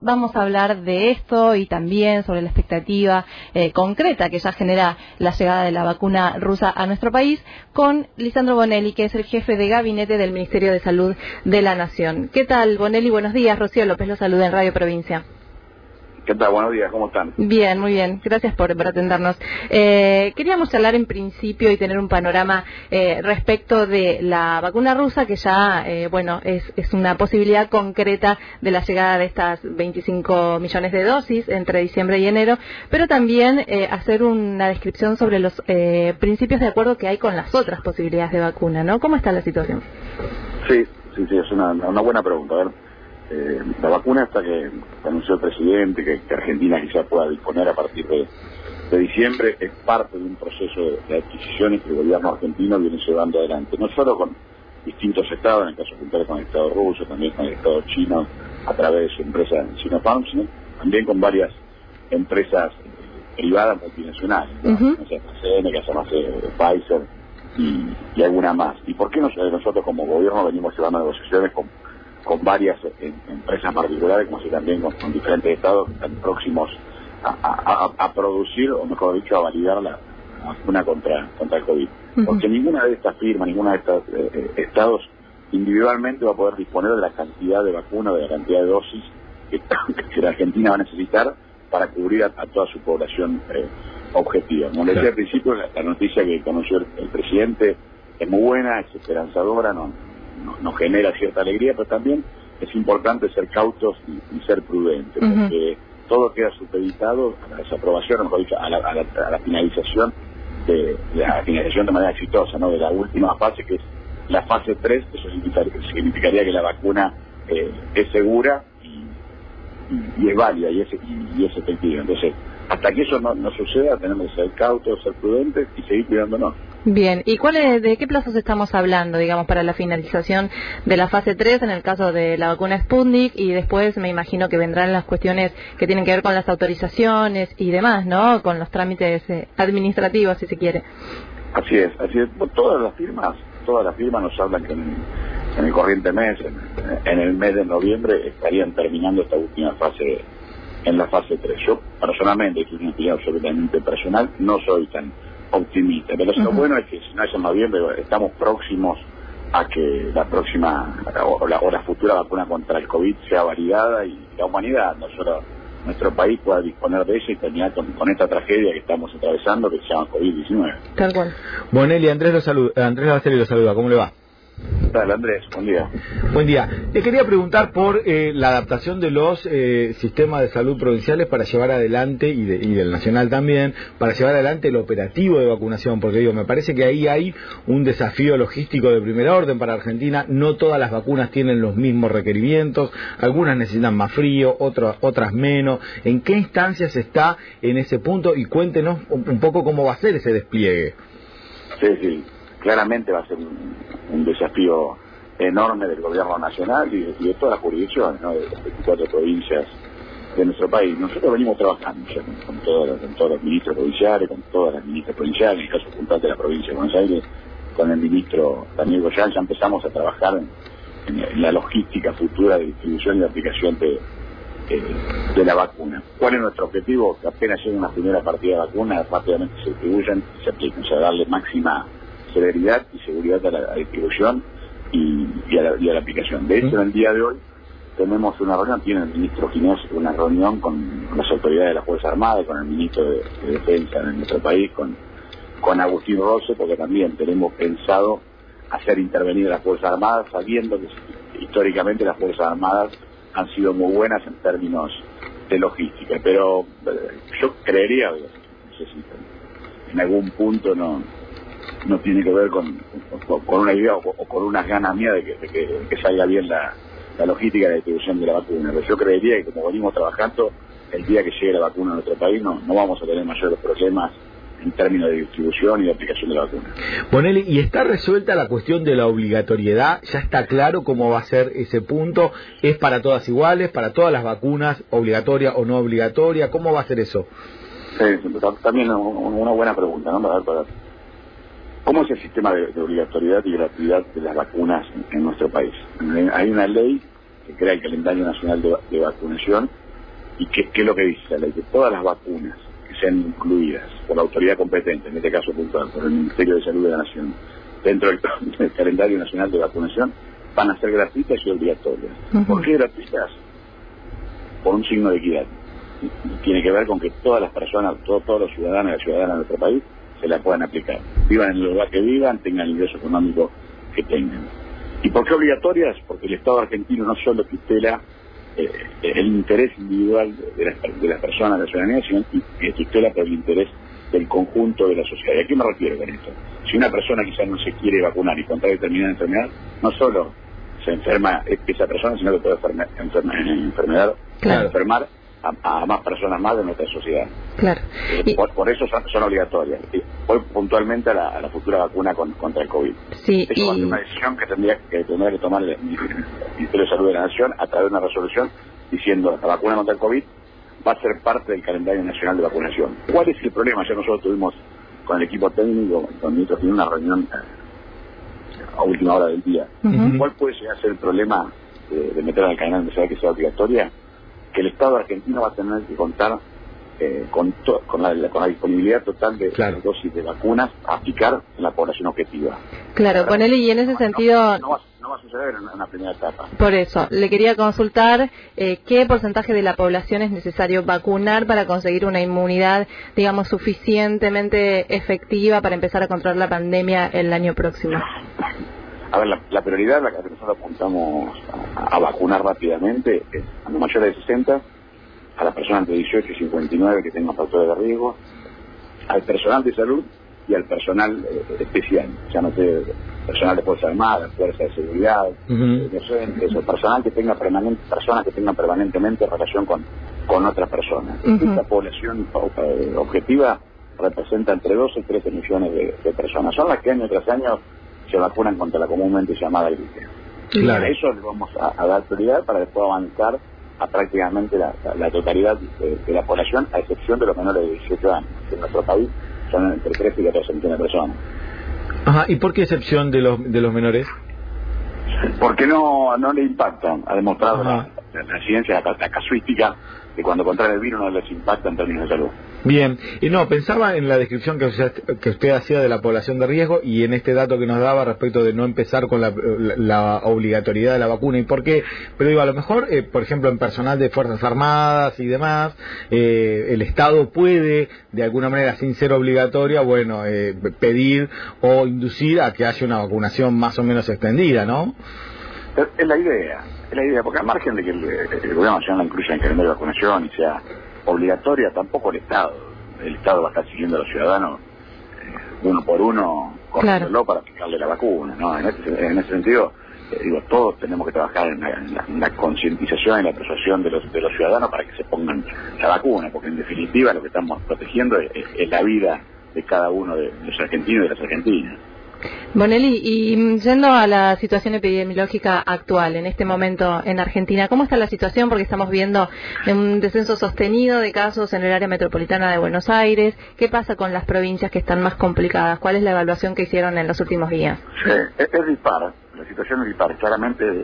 Vamos a hablar de esto y también sobre la expectativa concreta que ya genera la llegada de la vacuna rusa a nuestro país con Lisandro Bonelli, que es el jefe de gabinete del Ministerio de Salud de la Nación. ¿Qué tal, Bonelli? Buenos días. Rocío López lo saluda en Radio Provincia. ¿Qué tal? Buenos días, ¿cómo están? Bien, muy bien. Gracias por atendernos. Queríamos charlar en principio y tener un panorama respecto de la vacuna rusa, que ya, es una posibilidad concreta de la llegada de estas 25 millones de dosis entre diciembre y enero, pero también hacer una descripción sobre los principios de acuerdo que hay con las otras posibilidades de vacuna, ¿no? ¿Cómo está la situación? Sí, es una buena pregunta. A ver, la vacuna esta que anunció el presidente, que Argentina quizá pueda disponer a partir de diciembre, es parte de un proceso de adquisiciones que el gobierno argentino viene llevando adelante, no solo con distintos estados, en el caso puntual con el estado ruso, también con el estado chino, a través de su empresa Sinopharm, sino también con varias empresas privadas multinacionales, ¿no? AstraZeneca, Pfizer y alguna más. ¿Y por qué nosotros como gobierno venimos llevando negociaciones con varias empresas particulares, como así también con diferentes estados que están próximos a producir, o mejor dicho, a validar la vacuna contra el COVID? Porque ninguna de estas firmas, ninguna de estos estados individualmente va a poder disponer de la cantidad de vacuna, de la cantidad de dosis que la Argentina va a necesitar para cubrir a toda su población objetiva. Como le decía al principio, la noticia que conoció el presidente es muy buena, es esperanzadora, nos genera cierta alegría, pero también es importante ser cautos y ser prudentes, porque todo queda supeditado a la desaprobación, mejor dicho, a la finalización de manera exitosa, ¿no? De la última fase, que es la fase 3, eso significaría que la vacuna es segura y es válida y es efectiva. Entonces, hasta que eso no suceda, tenemos que ser cautos, ser prudentes y seguir cuidándonos. Bien, ¿y de qué plazos estamos hablando, digamos, para la finalización de la fase 3 en el caso de la vacuna Sputnik? Y después me imagino que vendrán las cuestiones que tienen que ver con las autorizaciones y demás, ¿no? Con los trámites administrativos, si se quiere. Así es. Todas las firmas nos hablan que en el corriente mes, en el mes de noviembre, estarían terminando esta última fase, en la fase 3. Yo, personalmente, es una opinión absolutamente personal, no soy tan optimista, pero lo bueno es que si no es en noviembre, estamos próximos a que la próxima o la futura vacuna contra el COVID sea validada y la humanidad, nuestro país pueda disponer de ella y terminar con esta tragedia que estamos atravesando, que se llama COVID-19. Tal cual. Bonelli, Andrés Baceli lo saluda, ¿cómo le va? Dale, Andrés, buen día. Buen día. Le quería preguntar por la adaptación de los sistemas de salud provinciales para llevar adelante, y del nacional también, para llevar adelante el operativo de vacunación, porque me parece que ahí hay un desafío logístico de primer orden para Argentina. No todas las vacunas tienen los mismos requerimientos, algunas necesitan más frío, otras menos. ¿En qué instancias está en ese punto? Y cuéntenos un poco cómo va a ser ese despliegue. Sí. Claramente va a ser un desafío enorme del gobierno nacional y de todas las jurisdicciones, ¿no? De las 24 provincias de nuestro país. Nosotros venimos trabajando ya con todos los ministros provinciales, con todas las ministras provinciales, en el caso puntual de la provincia de Buenos Aires, con el ministro Daniel Goyán, ya empezamos a trabajar en la logística futura de distribución y de aplicación de la vacuna. ¿Cuál es nuestro objetivo? Que apenas llegue una primera partida de vacuna, rápidamente se distribuyan y se apliquen, o sea, darle máxima celeridad y seguridad a la distribución y a la aplicación. De hecho, en el día de hoy tenemos una reunión, tiene el ministro Ginés una reunión con las autoridades de la Fuerza Armada, con el ministro de Defensa de nuestro país, con Agustín Rossi, porque también tenemos pensado hacer intervenir a las Fuerzas Armadas, sabiendo que históricamente las Fuerzas Armadas han sido muy buenas en términos de logística, pero yo creería, no sé si en algún punto no tiene que ver con una idea o con unas ganas mías de que salga bien la logística de la distribución de la vacuna. Pero yo creería que como venimos trabajando, el día que llegue la vacuna a nuestro país no vamos a tener mayores problemas en términos de distribución y de aplicación de la vacuna. Bonelli, ¿y está resuelta la cuestión de la obligatoriedad? ¿Ya está claro cómo va a ser ese punto? ¿Es para todas iguales, para todas las vacunas, obligatoria o no obligatoria? ¿Cómo va a ser eso? Sí, también una buena pregunta, ¿no? ¿Cómo es el sistema de obligatoriedad y gratuidad de las vacunas en nuestro país? Hay una ley que crea el calendario nacional de vacunación ¿Y qué es lo que dice la ley? Que todas las vacunas que sean incluidas por la autoridad competente, en este caso puntual, por el Ministerio de Salud de la Nación, dentro del calendario nacional de vacunación, van a ser gratuitas y obligatorias. ¿Por qué gratuitas? Por un signo de equidad. Y tiene que ver con que todas las personas, todos los ciudadanos y las ciudadanas de nuestro país se la puedan aplicar. Vivan en el lugar que vivan, tengan el ingreso económico que tengan. ¿Y por qué obligatorias? Porque el Estado argentino no solo tutela el interés individual de las personas, de la ciudadanía, sino que tutela por el interés del conjunto de la sociedad. ¿Y a qué me refiero con esto? Si una persona quizás no se quiere vacunar y contrae determinada enfermedad, no solo se enferma esa persona, sino que puede enfermar a más personas más de nuestra sociedad. Claro. Por eso son obligatorias. Hoy puntualmente a la futura vacuna contra el COVID. Sí, es una decisión que tendría que tomar el Ministerio de Salud de la Nación a través de una resolución diciendo la vacuna contra el COVID va a ser parte del calendario nacional de vacunación. ¿Cuál es el problema? Ya nosotros tuvimos con el equipo técnico, con el ministro, una reunión a última hora del día. ¿Cuál puede llegar a ser el problema de meter al calendario nacional que sea obligatoria? Que el Estado argentino va a tener que contar con la disponibilidad total de dosis de vacunas a aplicar en la población objetiva. Claro, ponele, y en ese sentido... No va a suceder en una primera etapa. Por eso, le quería consultar qué porcentaje de la población es necesario vacunar para conseguir una inmunidad, digamos, suficientemente efectiva para empezar a controlar la pandemia el año próximo. A ver, la prioridad, la que nosotros apuntamos a vacunar rápidamente, es a los mayores de 60, a las personas de 18 y 59 que tengan factores de riesgo, al personal de salud y al personal especial, ya no sé, personal de Fuerzas Armadas, Fuerzas de Seguridad, docentes, o personas que tengan permanentemente relación con otras personas. Esta población objetiva representa entre 12 y 13 millones de personas. Son las que año tras año se vacunan contra la comúnmente llamada gripe. Claro. A eso le vamos a dar prioridad para después avanzar a prácticamente la totalidad de la población, a excepción de los menores de 18 años. En nuestro país son entre 13 y 14 millones de personas. Ajá, ¿y por qué excepción de los menores? Porque no le impactan. Ha demostrado la ciencia, la casuística, que cuando contrae el virus no les impacta en términos de salud. Bien, y no, pensaba en la descripción que usted hacía de la población de riesgo y en este dato que nos daba respecto de no empezar con la obligatoriedad de la vacuna. ¿Y por qué? Pero digo, a lo mejor, por ejemplo, en personal de Fuerzas Armadas y demás, el Estado puede, de alguna manera, sin ser obligatoria, bueno, pedir o inducir a que haya una vacunación más o menos extendida, ¿no? Es la idea, porque al margen de que el gobierno nacional la incluya en el calendario de vacunación y sea obligatoria, tampoco el Estado va a estar siguiendo a los ciudadanos uno por uno, corriéndolo para aplicarle la vacuna, ¿no? En ese sentido, todos tenemos que trabajar en la concientización, en la persuasión de los ciudadanos para que se pongan la vacuna, porque en definitiva lo que estamos protegiendo es la vida de cada uno de los argentinos y de las argentinas. Bonelli, y yendo a la situación epidemiológica actual, en este momento en Argentina, ¿cómo está la situación? Porque estamos viendo un descenso sostenido de casos en el área metropolitana de Buenos Aires. ¿Qué pasa con las provincias que están más complicadas? ¿Cuál es la evaluación que hicieron en los últimos días? Sí, es dispar, la situación es dispar. Claramente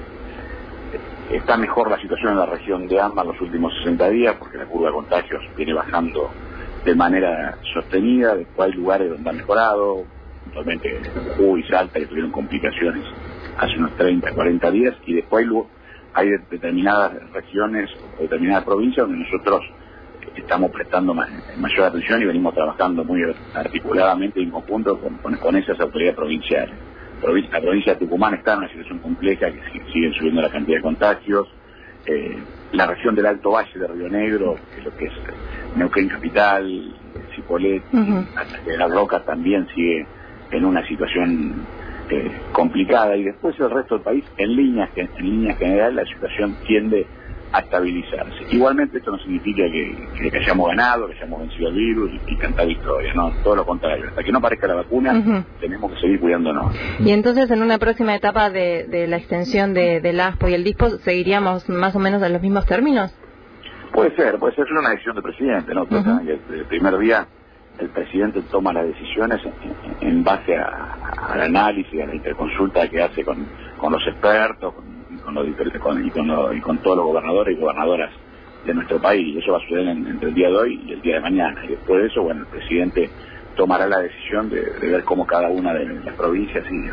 está mejor la situación en la región de AMBA en los últimos 60 días, porque la curva de contagios viene bajando de manera sostenida. Después hay lugares donde ha mejorado, actualmente Jujuy y Salta, que tuvieron complicaciones hace unos 30, 40 días, y después hay determinadas regiones o determinadas provincias donde nosotros estamos prestando mayor atención y venimos trabajando muy articuladamente en conjunto con esas autoridades provinciales. La provincia de Tucumán está en una situación compleja, que siguen subiendo la cantidad de contagios. La región del Alto Valle de Río Negro, que es lo que es Neuquén Capital, Cipolletti, La Roca, también sigue en una situación complicada, y después el resto del país, en líneas generales, la situación tiende a estabilizarse. Igualmente esto no significa que hayamos ganado, que hayamos vencido el virus y cantar victoria, no, todo lo contrario. Hasta que no aparezca la vacuna, tenemos que seguir cuidándonos. Y entonces, en una próxima etapa de la extensión del ASPO y el DISPO, ¿seguiríamos más o menos en los mismos términos? Puede ser, es una decisión del presidente, ¿no? El primer día el presidente toma las decisiones en base al análisis, a la interconsulta que hace con los expertos, con todos los gobernadores y gobernadoras de nuestro país. Eso va a suceder entre el día de hoy y el día de mañana. Y después de eso, bueno, el presidente tomará la decisión de ver cómo cada una de las provincias sigue.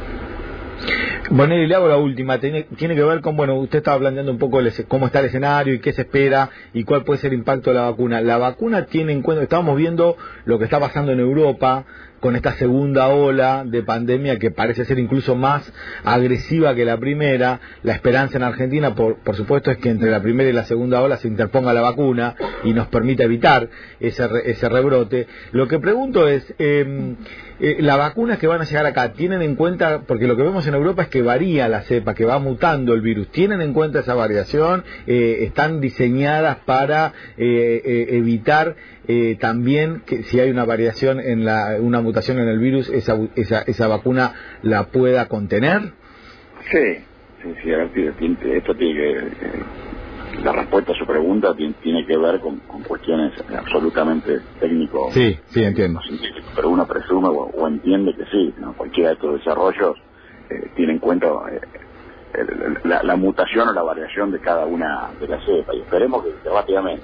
Bueno, y le hago la última, tiene que ver con, bueno, usted estaba planteando un poco cómo está el escenario y qué se espera y cuál puede ser el impacto de la vacuna. La vacuna tiene en cuenta, estábamos viendo lo que está pasando en Europa con esta segunda ola de pandemia que parece ser incluso más agresiva que la primera. La esperanza en Argentina, por supuesto, es que entre la primera y la segunda ola se interponga la vacuna y nos permita evitar ese rebrote. Lo que pregunto es, las vacunas que van a llegar acá, ¿tienen en cuenta, porque lo que vemos en Europa es que varía la cepa, que va mutando el virus, ¿tienen en cuenta esa variación? ¿Están diseñadas para evitar también que si hay una variación en una mutación en el virus, esa vacuna la pueda contener? Sí, a ver, esto tiene que... La respuesta a su pregunta tiene que ver con cuestiones absolutamente técnicos. Sí, entiendo. Pero uno presume o entiende que sí, ¿no? Cualquiera de estos desarrollos tiene en cuenta la mutación o la variación de cada una de las cepas. Y esperemos que rápidamente,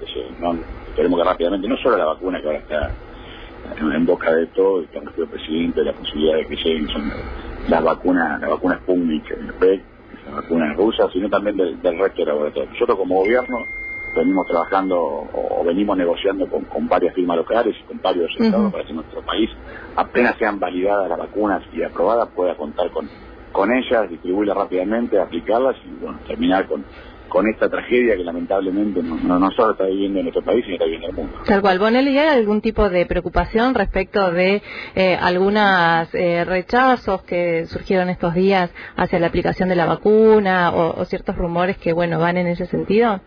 no solo la vacuna que ahora está en boca de todo, y que anunció el presidente, la posibilidad de que lleguen son la vacuna Sputnik, la vacuna rusa, sino también del resto de laboratorios. Nosotros como gobierno venimos trabajando o venimos negociando con varias firmas locales y con varios estados para que nuestro país, apenas sean validadas las vacunas y aprobadas, pueda contar con ellas, distribuirlas rápidamente, aplicarlas y bueno, terminar con esta tragedia que lamentablemente no solo está viviendo en nuestro país, sino está viviendo en el mundo. Tal cual. Bonelli, ¿hay algún tipo de preocupación respecto de algunos rechazos que surgieron estos días hacia la aplicación de la vacuna o ciertos rumores que, bueno, van en ese sentido?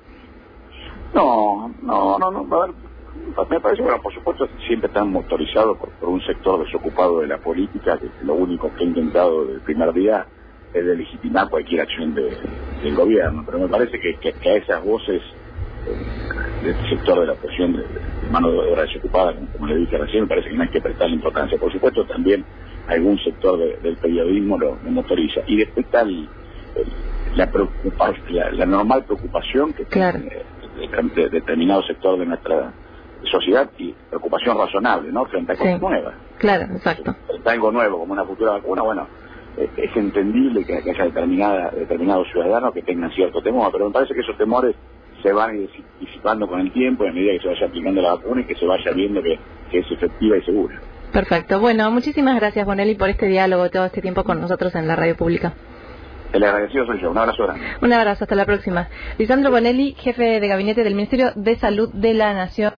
No. A ver, me parece, bueno, por supuesto, siempre están motorizados por un sector desocupado de la política, que lo único que ha intentado desde el primer día es de legitimar cualquier acción del gobierno, pero me parece que a esas voces de este sector de la oposición de mano de obra desocupada, como le dije recién, me parece que no hay que prestarle importancia. Por supuesto, también algún sector del periodismo lo motoriza. Y después está la normal preocupación que tiene determinado sector de nuestra sociedad, y preocupación razonable, ¿no?, frente a cosas nuevas. Claro, exacto. Frente a algo nuevo, como una futura vacuna, bueno, es entendible que haya determinados ciudadanos que tengan cierto temor, pero me parece que esos temores se van disipando con el tiempo, en medida que se vaya aplicando la vacuna y que se vaya viendo que es efectiva y segura. Perfecto. Bueno, muchísimas gracias, Bonelli, por este diálogo, todo este tiempo con nosotros en la radio pública. El agradecido soy yo. Un abrazo grande. Un abrazo, hasta la próxima. Lisandro Bonelli, jefe de gabinete del Ministerio de Salud de la Nación.